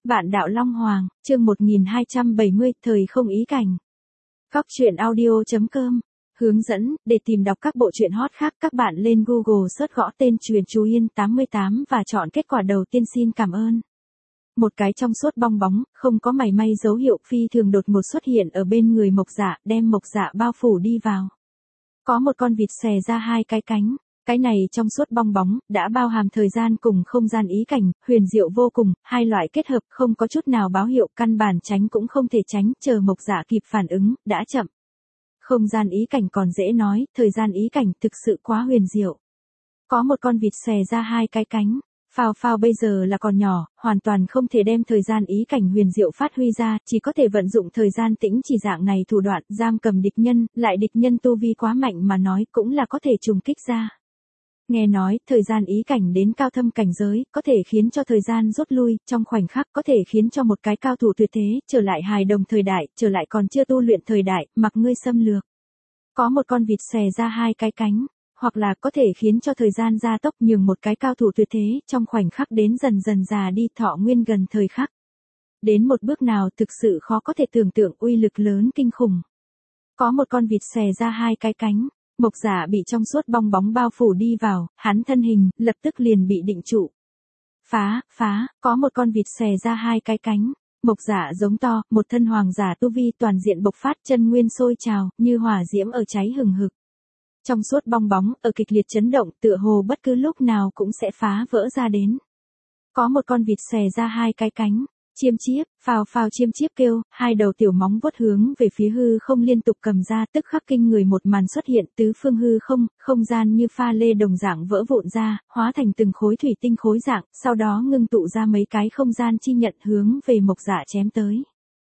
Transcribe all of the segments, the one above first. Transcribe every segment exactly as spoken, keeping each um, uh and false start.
Vạn đạo Long Hoàng, chương một nghìn hai trăm bảy mươi, thời không ý cảnh. Góc truyện audio chấm com. Hướng dẫn, để tìm đọc các bộ truyện hot khác các bạn lên Google search gõ tên Truyện Chú Yên tám mươi tám và chọn kết quả đầu tiên xin cảm ơn. Một cái trong suốt bong bóng, không có mảy may dấu hiệu phi thường đột ngột xuất hiện ở bên người Mộc Dạ, đem Mộc Dạ bao phủ đi vào. Có một con vịt xòe ra hai cái cánh. Cái này trong suốt bong bóng, đã bao hàm thời gian cùng không gian ý cảnh, huyền diệu vô cùng, hai loại kết hợp không có chút nào báo hiệu, căn bản tránh cũng không thể tránh, chờ Mộc Dạ kịp phản ứng, đã chậm. Không gian ý cảnh còn dễ nói, thời gian ý cảnh thực sự quá huyền diệu. Có một con vịt xòe ra hai cái cánh. Phao Phao bây giờ là còn nhỏ, hoàn toàn không thể đem thời gian ý cảnh huyền diệu phát huy ra, chỉ có thể vận dụng thời gian tĩnh chỉ dạng này thủ đoạn, giam cầm địch nhân, lại địch nhân tu vi quá mạnh mà nói cũng là có thể trùng kích ra. Nghe nói, thời gian ý cảnh đến cao thâm cảnh giới, có thể khiến cho thời gian rút lui, trong khoảnh khắc có thể khiến cho một cái cao thủ tuyệt thế, trở lại hài đồng thời đại, trở lại còn chưa tu luyện thời đại, mặc ngươi xâm lược. Có một con vịt xòe ra hai cái cánh, hoặc là có thể khiến cho thời gian gia tốc nhường một cái cao thủ tuyệt thế, trong khoảnh khắc đến dần dần già đi thọ nguyên gần thời khắc. Đến một bước nào thực sự khó có thể tưởng tượng uy lực lớn kinh khủng. Có một con vịt xòe ra hai cái cánh. Mộc Dạ bị trong suốt bong bóng bao phủ đi vào, hắn thân hình, lập tức liền bị định trụ. Phá, phá, có một con vịt xòe ra hai cái cánh. Mộc Dạ giống to, một thân hoàng giả tu vi toàn diện bộc phát, chân nguyên sôi trào, như hỏa diễm ở cháy hừng hực. Trong suốt bong bóng, ở kịch liệt chấn động, tựa hồ bất cứ lúc nào cũng sẽ phá vỡ ra đến. Có một con vịt xòe ra hai cái cánh. Chiêm chiếp, Phao Phao chiêm chiếp kêu, hai đầu tiểu móng vuốt hướng về phía hư không liên tục cầm ra, tức khắc kinh người một màn xuất hiện, tứ phương hư không, không gian như pha lê đồng dạng vỡ vụn ra, hóa thành từng khối thủy tinh khối dạng, sau đó ngưng tụ ra mấy cái không gian chi nhận hướng về Mộc Dạ chém tới.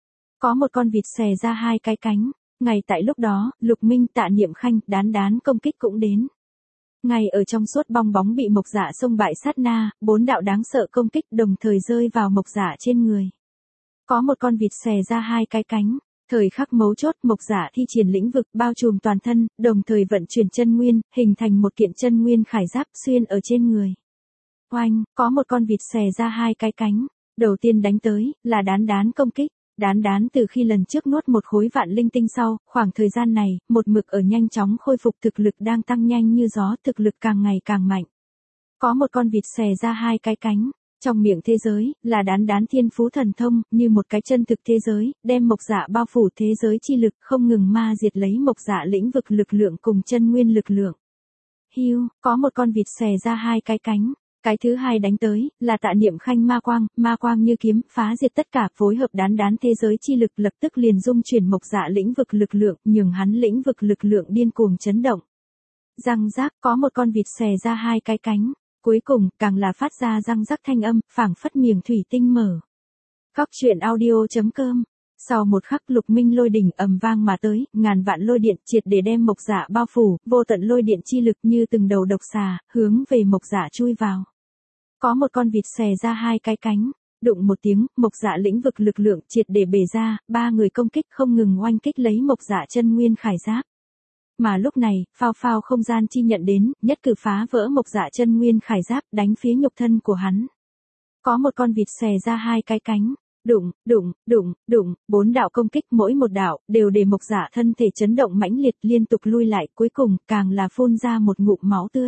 Có một con vịt xòe ra hai cái cánh, ngay tại lúc đó, Lục Minh, Tạ Niệm Khanh, Đán Đán công kích cũng đến. Ngay ở trong suốt bong bóng bị Mộc Dạ xông bại sát na, bốn đạo đáng sợ công kích đồng thời rơi vào Mộc Dạ trên người. Có một con vịt xòe ra hai cái cánh, thời khắc mấu chốt Mộc Dạ thi triển lĩnh vực bao trùm toàn thân, đồng thời vận chuyển chân nguyên, hình thành một kiện chân nguyên khải giáp xuyên ở trên người. Oanh, có một con vịt xòe ra hai cái cánh, đầu tiên đánh tới, là Đán Đán công kích. Đán Đán từ khi lần trước nuốt một khối vạn linh tinh sau, khoảng thời gian này, một mực ở nhanh chóng khôi phục, thực lực đang tăng nhanh như gió, thực lực càng ngày càng mạnh. Có một con vịt xòe ra hai cái cánh, trong miệng thế giới, là Đán Đán thiên phú thần thông, như một cái chân thực thế giới, đem Mộc Dạ bao phủ thế giới chi lực, không ngừng ma diệt lấy Mộc Dạ lĩnh vực lực lượng cùng chân nguyên lực lượng. Hiu, có một con vịt xòe ra hai cái cánh. Cái thứ hai đánh tới, là Tạ Niệm Khanh ma quang, ma quang như kiếm, phá diệt tất cả, phối hợp Đán Đán thế giới chi lực lập tức liền dung chuyển Mộc Dạ lĩnh vực lực lượng, nhường hắn lĩnh vực lực lượng điên cuồng chấn động. Răng rác, có một con vịt xòe ra hai cái cánh, cuối cùng, càng là phát ra răng rắc thanh âm, phảng phất miệng thủy tinh mở. Góc truyện audio chấm com. Sau một khắc Lục Minh lôi đỉnh ầm vang mà tới, ngàn vạn lôi điện triệt để đem Mộc Dạ bao phủ, vô tận lôi điện chi lực như từng đầu độc xà, hướng về Mộc Dạ chui vào. Có một con vịt xòe ra hai cái cánh, đụng một tiếng, Mộc Dạ lĩnh vực lực lượng triệt để bể ra, ba người công kích không ngừng oanh kích lấy Mộc Dạ chân nguyên khải giáp. Mà lúc này, Phao Phao không gian chi nhận đến, nhất cử phá vỡ Mộc Dạ chân nguyên khải giáp, đánh phía nhục thân của hắn. Có một con vịt xòe ra hai cái cánh, đụng, đụng, đụng, đụng, bốn đạo công kích mỗi một đạo, đều để Mộc Dạ thân thể chấn động mãnh liệt liên tục lui lại, cuối cùng, càng là phun ra một ngụm máu tươi.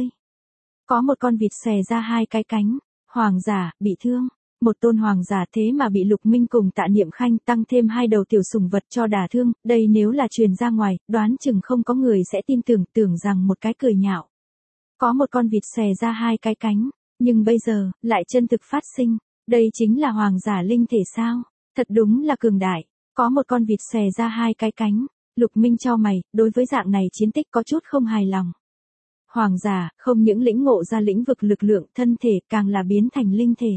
Có một con vịt xòe ra hai cái cánh, hoàng giả, bị thương. Một tôn hoàng giả thế mà bị Lục Minh cùng Tạ Niệm Khanh tăng thêm hai đầu tiểu sủng vật cho đả thương, đây nếu là truyền ra ngoài, đoán chừng không có người sẽ tin tưởng, tưởng rằng một cái cười nhạo. Có một con vịt xòe ra hai cái cánh, nhưng bây giờ, lại chân thực phát sinh, đây chính là hoàng giả linh thể sao, thật đúng là cường đại. Có một con vịt xòe ra hai cái cánh, Lục Minh chau mày, đối với dạng này chiến tích có chút không hài lòng. Hoàng giả, không những lĩnh ngộ ra lĩnh vực lực lượng, thân thể càng là biến thành linh thể.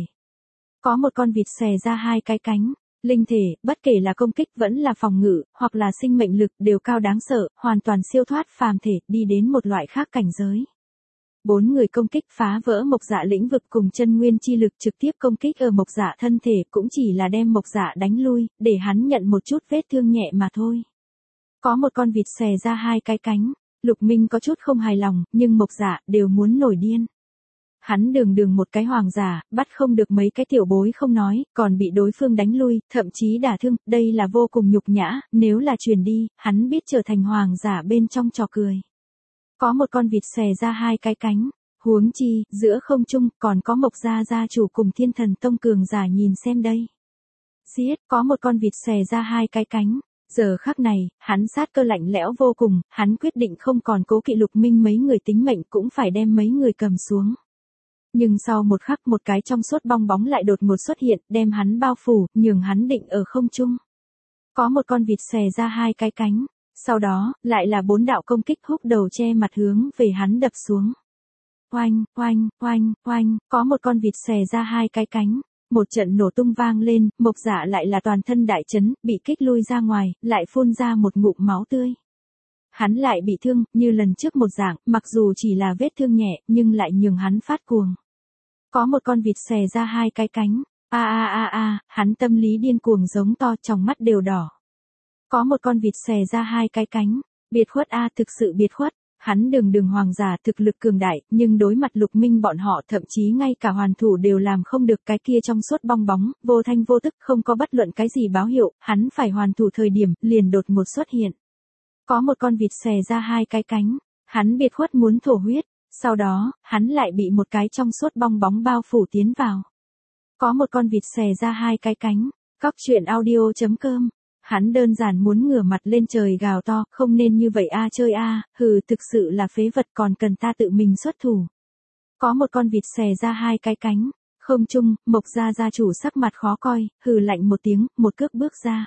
Có một con vịt xòe ra hai cái cánh, linh thể, bất kể là công kích vẫn là phòng ngự, hoặc là sinh mệnh lực đều cao đáng sợ, hoàn toàn siêu thoát phàm thể, đi đến một loại khác cảnh giới. Bốn người công kích phá vỡ Mộc Dạ lĩnh vực cùng chân nguyên chi lực trực tiếp công kích ở Mộc Dạ thân thể, cũng chỉ là đem Mộc Dạ đánh lui, để hắn nhận một chút vết thương nhẹ mà thôi. Có một con vịt xòe ra hai cái cánh, Lục Minh có chút không hài lòng, nhưng Mộc Dạ đều muốn nổi điên. Hắn đường đường một cái hoàng giả, bắt không được mấy cái tiểu bối không nói, còn bị đối phương đánh lui, thậm chí đả thương, đây là vô cùng nhục nhã, nếu là truyền đi, hắn biết trở thành hoàng giả bên trong trò cười. Có một con vịt xòe ra hai cái cánh, huống chi, giữa không trung, còn có Mộc gia gia chủ cùng Thiên Thần Tông cường giả nhìn xem đây. Giết, có một con vịt xòe ra hai cái cánh. Giờ khắc này, hắn sát cơ lạnh lẽo vô cùng, hắn quyết định không còn cố kỵ Lục Minh mấy người tính mệnh cũng phải đem mấy người cầm xuống. Nhưng sau một khắc một cái trong suốt bong bóng lại đột ngột xuất hiện, đem hắn bao phủ, nhường hắn định ở không trung. Có một con vịt xòe ra hai cái cánh, sau đó, lại là bốn đạo công kích húc đầu che mặt hướng về hắn đập xuống. Oanh, oanh, oanh, oanh, có một con vịt xòe ra hai cái cánh. Một trận nổ tung vang lên, Mộc Dạ lại là toàn thân đại chấn, bị kích lui ra ngoài, lại phun ra một ngụm máu tươi. Hắn lại bị thương, như lần trước một dạng, mặc dù chỉ là vết thương nhẹ, nhưng lại nhường hắn phát cuồng. Có một con vịt xòe ra hai cái cánh, a a a a, hắn tâm lý điên cuồng giống to, trong mắt đều đỏ. Có một con vịt xòe ra hai cái cánh, biệt khuất a, thực sự biệt khuất. Hắn đường đường hoàng giả thực lực cường đại, nhưng đối mặt Lục Minh bọn họ thậm chí ngay cả hoàn thủ đều làm không được, cái kia trong suốt bong bóng, vô thanh vô tức, không có bất luận cái gì báo hiệu, hắn phải hoàn thủ thời điểm, liền đột ngột xuất hiện. Có một con vịt xòe ra hai cái cánh, hắn biệt khuất muốn thổ huyết, sau đó, hắn lại bị một cái trong suốt bong bóng bao phủ tiến vào. Có một con vịt xòe ra hai cái cánh, Cóc Truyện Audio chấm com. Hắn đơn giản muốn ngửa mặt lên trời gào to, không nên như vậy a chơi a, hừ, thực sự là phế vật, còn cần ta tự mình xuất thủ. Có một con vịt xòe ra hai cái cánh, không trung, Mộc gia gia chủ sắc mặt khó coi, hừ lạnh một tiếng, một cước bước ra.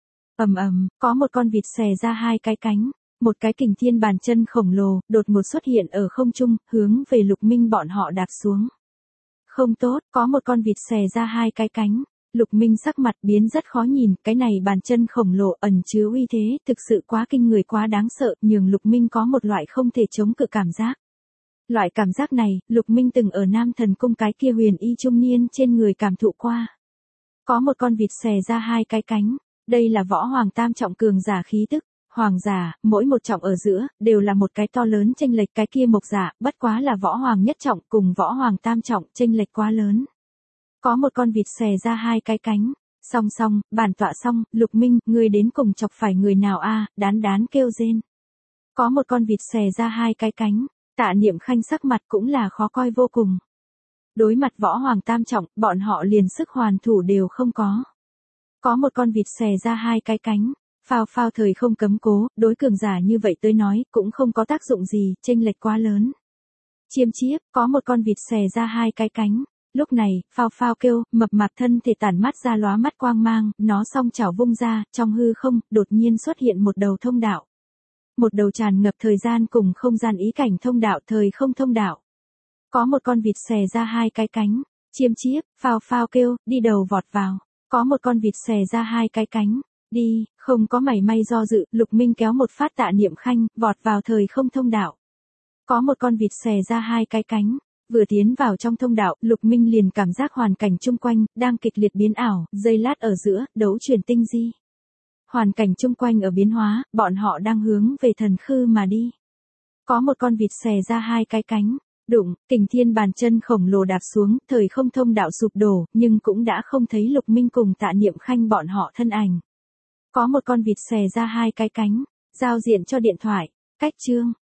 Ầm ầm, có một con vịt xòe ra hai cái cánh, một cái kình thiên bàn chân khổng lồ, đột ngột xuất hiện ở không trung, hướng về Lục Minh bọn họ đạp xuống. Không tốt, có một con vịt xòe ra hai cái cánh. Lục Minh sắc mặt biến rất khó nhìn, cái này bàn chân khổng lồ ẩn chứa uy thế, thực sự quá kinh người, quá đáng sợ, nhường Lục Minh có một loại không thể chống cự cảm giác. Loại cảm giác này, Lục Minh từng ở Nam Thần Cung cái kia huyền y trung niên trên người cảm thụ qua. Có một con vịt xòe ra hai cái cánh, đây là võ hoàng tam trọng cường giả khí tức, hoàng giả, mỗi một trọng ở giữa, đều là một cái to lớn chênh lệch, cái kia Mộc giả, bất quá là võ hoàng nhất trọng cùng võ hoàng tam trọng, chênh lệch quá lớn. Có một con vịt xòe ra hai cái cánh, song song, bản tọa xong, Lục Minh, ngươi đến cùng chọc phải người nào a? Đán đán kêu rên. Có một con vịt xòe ra hai cái cánh, Tạ Niệm Khanh sắc mặt cũng là khó coi vô cùng. Đối mặt võ hoàng tam trọng, bọn họ liền sức hoàn thủ đều không có. Có một con vịt xòe ra hai cái cánh, phao phao thời không cấm cố, đối cường giả như vậy tới nói, cũng không có tác dụng gì, chênh lệch quá lớn. Chiêm chiếp, có một con vịt xòe ra hai cái cánh. Lúc này, phao phao kêu, mập mạp thân thể tản mắt ra lóa mắt quang mang, nó song chảo vung ra, trong hư không, đột nhiên xuất hiện một đầu thông đạo. Một đầu tràn ngập thời gian cùng không gian ý cảnh thông đạo, thời không thông đạo. Có một con vịt xòe ra hai cái cánh, chiêm chiếp, phao phao kêu, đi đầu vọt vào. Có một con vịt xòe ra hai cái cánh, đi, không có mảy may do dự, Lục Minh kéo một phát Tạ Niệm Khanh, vọt vào thời không thông đạo. Có một con vịt xòe ra hai cái cánh. Vừa tiến vào trong thông đạo, Lục Minh liền cảm giác hoàn cảnh chung quanh, đang kịch liệt biến ảo, giây lát ở giữa, đấu chuyển tinh di. Hoàn cảnh chung quanh ở biến hóa, bọn họ đang hướng về thần khư mà đi. Có một con vịt xòe ra hai cái cánh, đụng, kình thiên bàn chân khổng lồ đạp xuống, thời không thông đạo sụp đổ, nhưng cũng đã không thấy Lục Minh cùng Tạ Niệm Khanh bọn họ thân ảnh. Có một con vịt xòe ra hai cái cánh, giao diện cho điện thoại, cách chương.